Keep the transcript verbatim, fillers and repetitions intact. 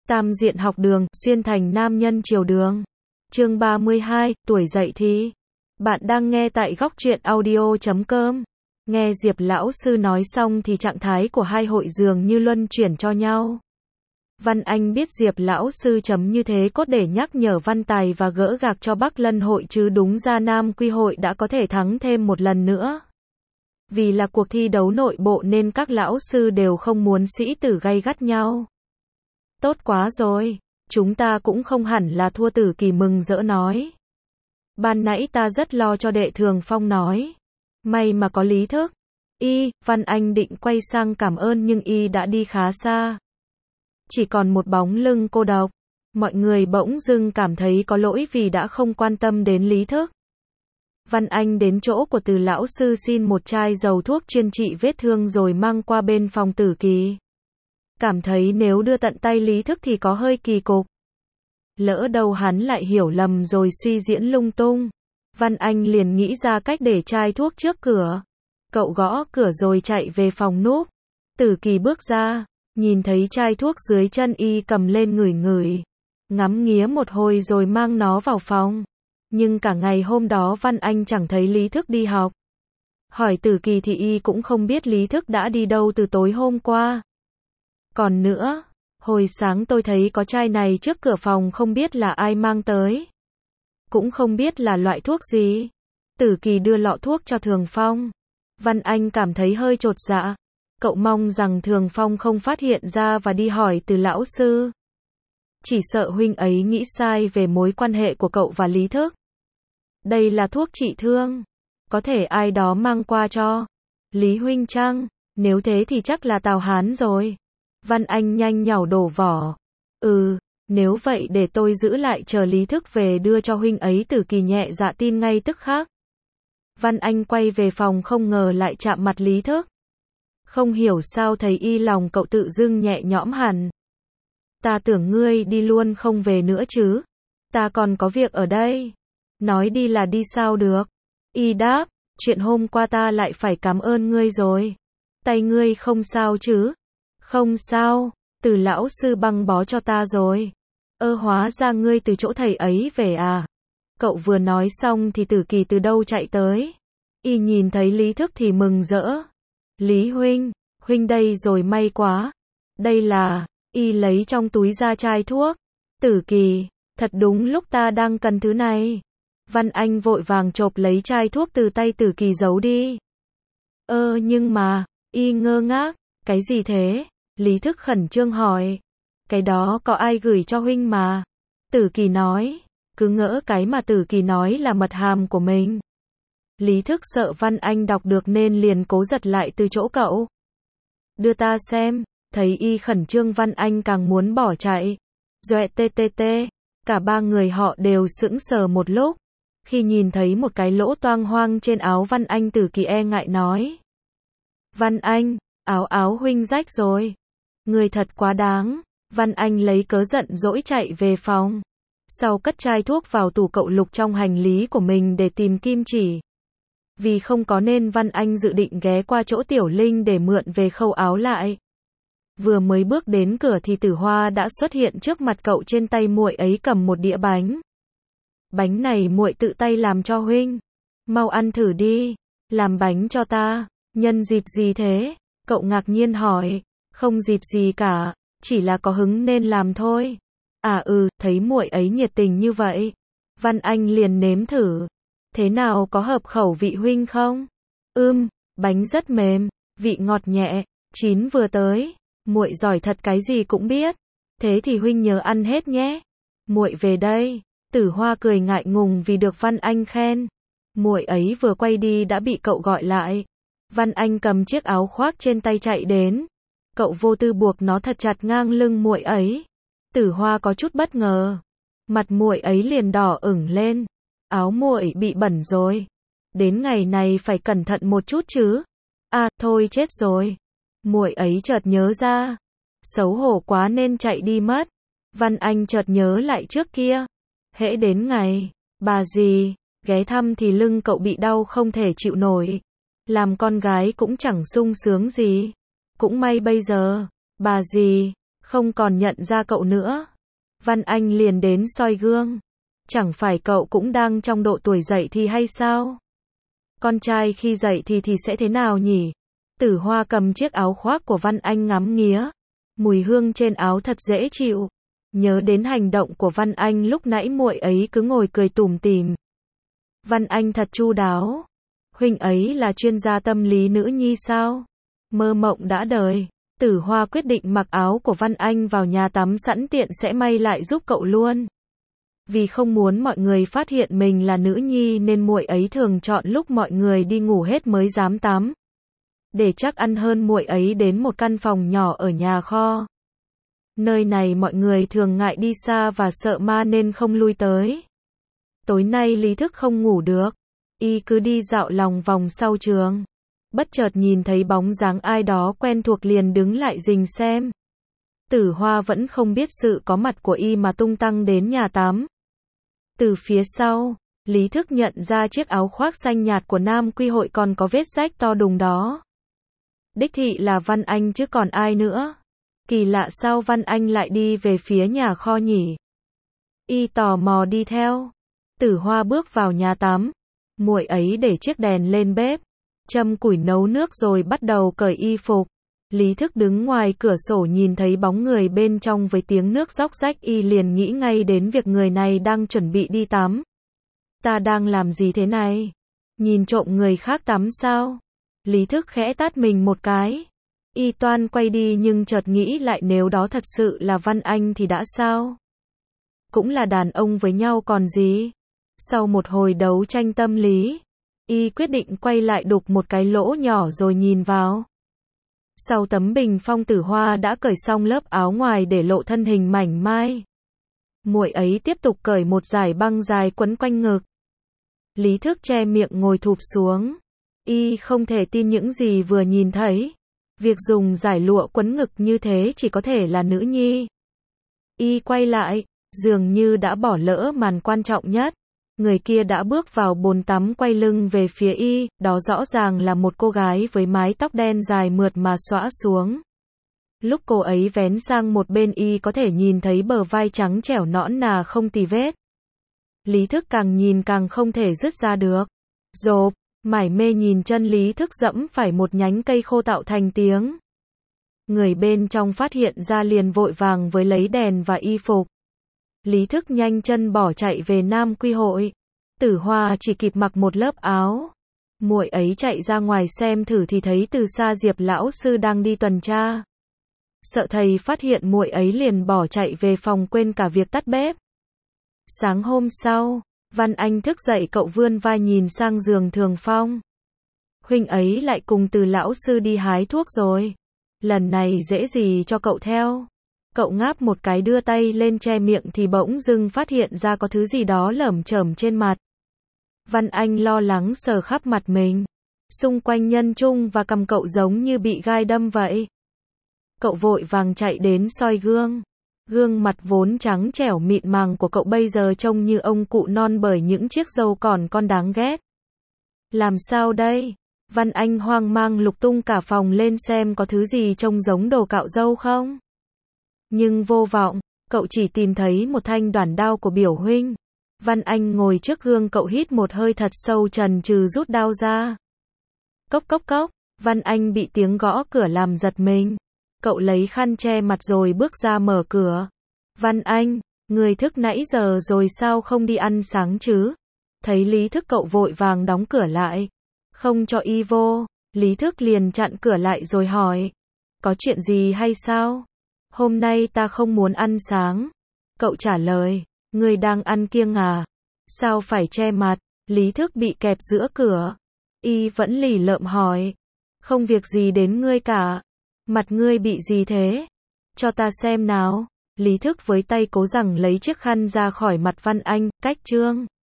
Tam diện học đường, xuyên thành nam nhân chiều đường. Chương ba mươi hai, tuổi dậy thì. Bạn đang nghe tại góc truyện audio chấm com. Nghe Diệp lão sư nói xong thì trạng thái của hai hội dường như luân chuyển cho nhau. Văn Anh biết Diệp lão sư chấm như thế cốt để nhắc nhở Văn Tài và gỡ gạc cho Bắc Lân hội chứ đúng ra Nam Quy hội đã có thể thắng thêm một lần nữa. Vì là cuộc thi đấu nội bộ nên các lão sư đều không muốn sĩ tử gay gắt nhau. Tốt quá rồi, chúng ta cũng không hẳn là thua. Tử Kỳ mừng rỡ nói. Ban nãy ta rất lo cho đệ. Thường Phong nói. May mà có Lý Thức. Y, Văn Anh định quay sang cảm ơn nhưng Y đã đi khá xa. Chỉ còn một bóng lưng cô độc. Mọi người bỗng dưng cảm thấy có lỗi vì đã không quan tâm đến Lý Thức. Văn Anh đến chỗ của Từ lão sư xin một chai dầu thuốc chuyên trị vết thương rồi mang qua bên phòng Tử Kỳ. Cảm thấy nếu đưa tận tay Lý Thức thì có hơi kỳ cục. Lỡ đâu hắn lại hiểu lầm rồi suy diễn lung tung. Văn Anh liền nghĩ ra cách để chai thuốc trước cửa. Cậu gõ cửa rồi chạy về phòng núp. Tử Kỳ bước ra, nhìn thấy chai thuốc dưới chân Y cầm lên ngửi ngửi. Ngắm nghía một hồi rồi mang nó vào phòng. Nhưng cả ngày hôm đó Văn Anh chẳng thấy Lý Thức đi học. Hỏi Tử Kỳ thì Y cũng không biết Lý Thức đã đi đâu từ tối hôm qua. Còn nữa, hồi sáng tôi thấy có chai này trước cửa phòng không biết là ai mang tới. Cũng không biết là loại thuốc gì. Tử Kỳ đưa lọ thuốc cho Thường Phong. Văn Anh cảm thấy hơi chột dạ. Cậu mong rằng Thường Phong không phát hiện ra và đi hỏi Từ lão sư. Chỉ sợ huynh ấy nghĩ sai về mối quan hệ của cậu và Lý Thức. Đây là thuốc trị thương. Có thể ai đó mang qua cho Lý huynh chăng? Nếu thế thì chắc là Tào Hán rồi. Văn Anh nhanh nhảu đổ vỏ. Ừ, nếu vậy để tôi giữ lại chờ Lý Thức về đưa cho huynh ấy. Tử Kỳ nhẹ dạ tin ngay tức khắc. Văn Anh quay về phòng không ngờ lại chạm mặt Lý Thức. Không hiểu sao thấy Y lòng cậu tự dưng nhẹ nhõm hẳn. Ta tưởng ngươi đi luôn không về nữa chứ. Ta còn có việc ở đây. Nói đi là đi sao được. Y đáp, chuyện hôm qua ta lại phải cảm ơn ngươi rồi. Tay ngươi không sao chứ? Không sao, Từ lão sư băng bó cho ta rồi. Ơ hóa ra ngươi từ chỗ thầy ấy về à? Cậu vừa nói xong thì Tử Kỳ từ đâu chạy tới. Y nhìn thấy Lý Thức thì mừng rỡ. Lý huynh, huynh đây rồi may quá. Đây là, Y lấy trong túi ra chai thuốc. Tử Kỳ, thật đúng lúc ta đang cần thứ này. Văn Anh vội vàng chộp lấy chai thuốc từ tay Tử Kỳ giấu đi. Ơ nhưng mà, Y ngơ ngác, cái gì thế? Lý Thức khẩn trương hỏi. Cái đó có ai gửi cho huynh mà. Tử Kỳ nói, cứ ngỡ cái mà Tử Kỳ nói là mật hàm của mình. Lý Thức sợ Văn Anh đọc được nên liền cố giật lại từ chỗ cậu. Đưa ta xem, thấy Y khẩn trương Văn Anh càng muốn bỏ chạy. Doẹ tê tê tê, cả ba người họ đều sững sờ một lúc. Khi nhìn thấy một cái lỗ toang hoang trên áo Văn Anh, Tử Kỳ e ngại nói. Văn Anh, áo áo huynh rách rồi. Người thật quá đáng. Văn Anh lấy cớ giận dỗi chạy về phòng. Sau cất chai thuốc vào tủ cậu lục trong hành lý của mình để tìm kim chỉ. Vì không có nên Văn Anh dự định ghé qua chỗ Tiểu Linh để mượn về khâu áo lại. Vừa mới bước đến cửa thì Tử Hoa đã xuất hiện trước mặt cậu, trên tay muội ấy cầm một đĩa bánh. Bánh này muội tự tay làm cho huynh. Mau ăn thử đi. Làm bánh cho ta. Nhân dịp gì thế? Cậu ngạc nhiên hỏi. Không dịp gì cả. Chỉ là có hứng nên làm thôi. À ừ, thấy muội ấy nhiệt tình như vậy. Văn Anh liền nếm thử. Thế nào, có hợp khẩu vị huynh không? Ưm, bánh rất mềm, vị ngọt nhẹ, chín vừa tới. Muội giỏi thật, cái gì cũng biết. Thế thì huynh nhớ ăn hết nhé. Muội về đây. Tử Hoa cười ngại ngùng vì được Văn Anh khen. Muội ấy vừa quay đi đã bị cậu gọi lại. Văn Anh cầm chiếc áo khoác trên tay chạy đến. Cậu vô tư buộc nó thật chặt ngang lưng muội ấy. Tử Hoa có chút bất ngờ. Mặt muội ấy liền đỏ ửng lên. Áo muội bị bẩn rồi. Đến ngày này phải cẩn thận một chút chứ. À, thôi chết rồi. Muội ấy chợt nhớ ra. Xấu hổ quá nên chạy đi mất. Văn Anh chợt nhớ lại trước kia. Hễ đến ngày, bà dì, ghé thăm thì lưng cậu bị đau không thể chịu nổi. Làm con gái cũng chẳng sung sướng gì. Cũng may bây giờ, bà dì, Không còn nhận ra cậu nữa. Văn Anh liền đến soi gương. Chẳng phải cậu cũng đang trong độ tuổi dậy thì hay sao? Con trai khi dậy thì thì sẽ thế nào nhỉ? Tử Hoa cầm chiếc áo khoác của Văn Anh ngắm nghía. Mùi hương trên áo thật dễ chịu. Nhớ đến hành động của Văn Anh lúc nãy, muội ấy cứ ngồi cười tủm tỉm. Văn Anh thật chu đáo. Huynh ấy là chuyên gia tâm lý nữ nhi sao? Mơ mộng đã đời. Tử Hoa quyết định mặc áo của Văn Anh vào nhà tắm, sẵn tiện sẽ may lại giúp cậu luôn. Vì không muốn mọi người phát hiện mình là nữ nhi nên muội ấy thường chọn lúc mọi người đi ngủ hết mới dám tắm. Để chắc ăn hơn, muội ấy đến một căn phòng nhỏ ở nhà kho. Nơi này mọi người thường ngại đi xa và sợ ma nên không lui tới. Tối nay Lý Thức không ngủ được. Y cứ đi dạo lòng vòng sau trường. Bất chợt nhìn thấy bóng dáng ai đó quen thuộc liền đứng lại rình xem. Tử Hoa vẫn không biết sự có mặt của Y mà tung tăng đến nhà tắm. Từ phía sau, Lý Thức nhận ra chiếc áo khoác xanh nhạt của Nam Quy hội còn có vết rách to đùng đó. Đích thị là Văn Anh chứ còn ai nữa. Kỳ lạ, sao Văn Anh lại đi về phía nhà kho nhỉ? Y tò mò đi theo. Tử Hoa bước vào nhà tắm. Muội ấy để chiếc đèn lên bếp, châm củi nấu nước rồi bắt đầu cởi y phục. Lý Thức đứng ngoài cửa sổ nhìn thấy bóng người bên trong với tiếng nước róc rách, Y liền nghĩ ngay đến việc người này đang chuẩn bị đi tắm. Ta đang làm gì thế này? Nhìn trộm người khác tắm sao? Lý Thức khẽ tát mình một cái. Y toan quay đi nhưng chợt nghĩ lại, nếu đó thật sự là Văn Anh thì đã sao? Cũng là đàn ông với nhau còn gì? Sau một hồi đấu tranh tâm lý, Y quyết định quay lại đục một cái lỗ nhỏ rồi nhìn vào. Sau tấm bình phong, Tử Hoa đã cởi xong lớp áo ngoài để lộ thân hình mảnh mai. Muội ấy tiếp tục cởi một dải băng dài quấn quanh ngực. Lý Thức che miệng ngồi thụp xuống. Y không thể tin những gì vừa nhìn thấy. Việc dùng dải lụa quấn ngực như thế chỉ có thể là nữ nhi. Y quay lại, dường như đã bỏ lỡ màn quan trọng nhất. Người kia đã bước vào bồn tắm, quay lưng về phía Y, đó rõ ràng là một cô gái với mái tóc đen dài mượt mà xõa xuống. Lúc cô ấy vén sang một bên, Y có thể nhìn thấy bờ vai trắng trẻo nõn nà không tì vết. Lý Thức càng nhìn càng không thể dứt ra được. Rộp, mải mê nhìn chân Lý Thức dẫm phải một nhánh cây khô tạo thành tiếng. Người bên trong phát hiện ra liền vội vàng với lấy đèn và y phục. Lý Thức nhanh chân bỏ chạy về Nam Quy hội. Tử Hoa chỉ kịp mặc một lớp áo. Muội ấy chạy ra ngoài xem thử thì thấy từ xa Diệp lão sư đang đi tuần tra. Sợ thầy phát hiện, muội ấy liền bỏ chạy về phòng quên cả việc tắt bếp. Sáng hôm sau, Văn Anh thức dậy, cậu vươn vai nhìn sang giường Thường Phong. Huynh ấy lại cùng Từ lão sư đi hái thuốc rồi. Lần này dễ gì cho cậu theo. Cậu ngáp một cái đưa tay lên che miệng thì bỗng dưng phát hiện ra có thứ gì đó lởm chởm trên mặt. Văn Anh lo lắng sờ khắp mặt mình. Xung quanh nhân trung và cằm cậu giống như bị gai đâm vậy. Cậu vội vàng chạy đến soi gương. Gương mặt vốn trắng trẻo mịn màng của cậu bây giờ trông như ông cụ non bởi những chiếc râu còn con đáng ghét. Làm sao đây? Văn Anh hoang mang lục tung cả phòng lên xem có thứ gì trông giống đồ cạo râu không. Nhưng vô vọng, cậu chỉ tìm thấy một thanh đoản đao của biểu huynh. Văn Anh ngồi trước gương, cậu hít một hơi thật sâu chần chừ rút đao ra. Cốc cốc cốc, Văn Anh bị tiếng gõ cửa làm giật mình. Cậu lấy khăn che mặt rồi bước ra mở cửa. Văn Anh, người thức nãy giờ rồi sao không đi ăn sáng chứ? Thấy Lý Thức, cậu vội vàng đóng cửa lại. Không cho y vô. Lý Thức liền chặn cửa lại rồi hỏi. Có chuyện gì hay sao? Hôm nay ta không muốn ăn sáng. Cậu trả lời. Ngươi đang ăn kiêng à? Sao phải che mặt? Lý Thức bị kẹp giữa cửa. Y vẫn lì lợm hỏi. Không việc gì đến ngươi cả. Mặt ngươi bị gì thế? Cho ta xem nào. Lý Thức với tay cố rằng lấy chiếc khăn ra khỏi mặt Văn Anh, cách trương.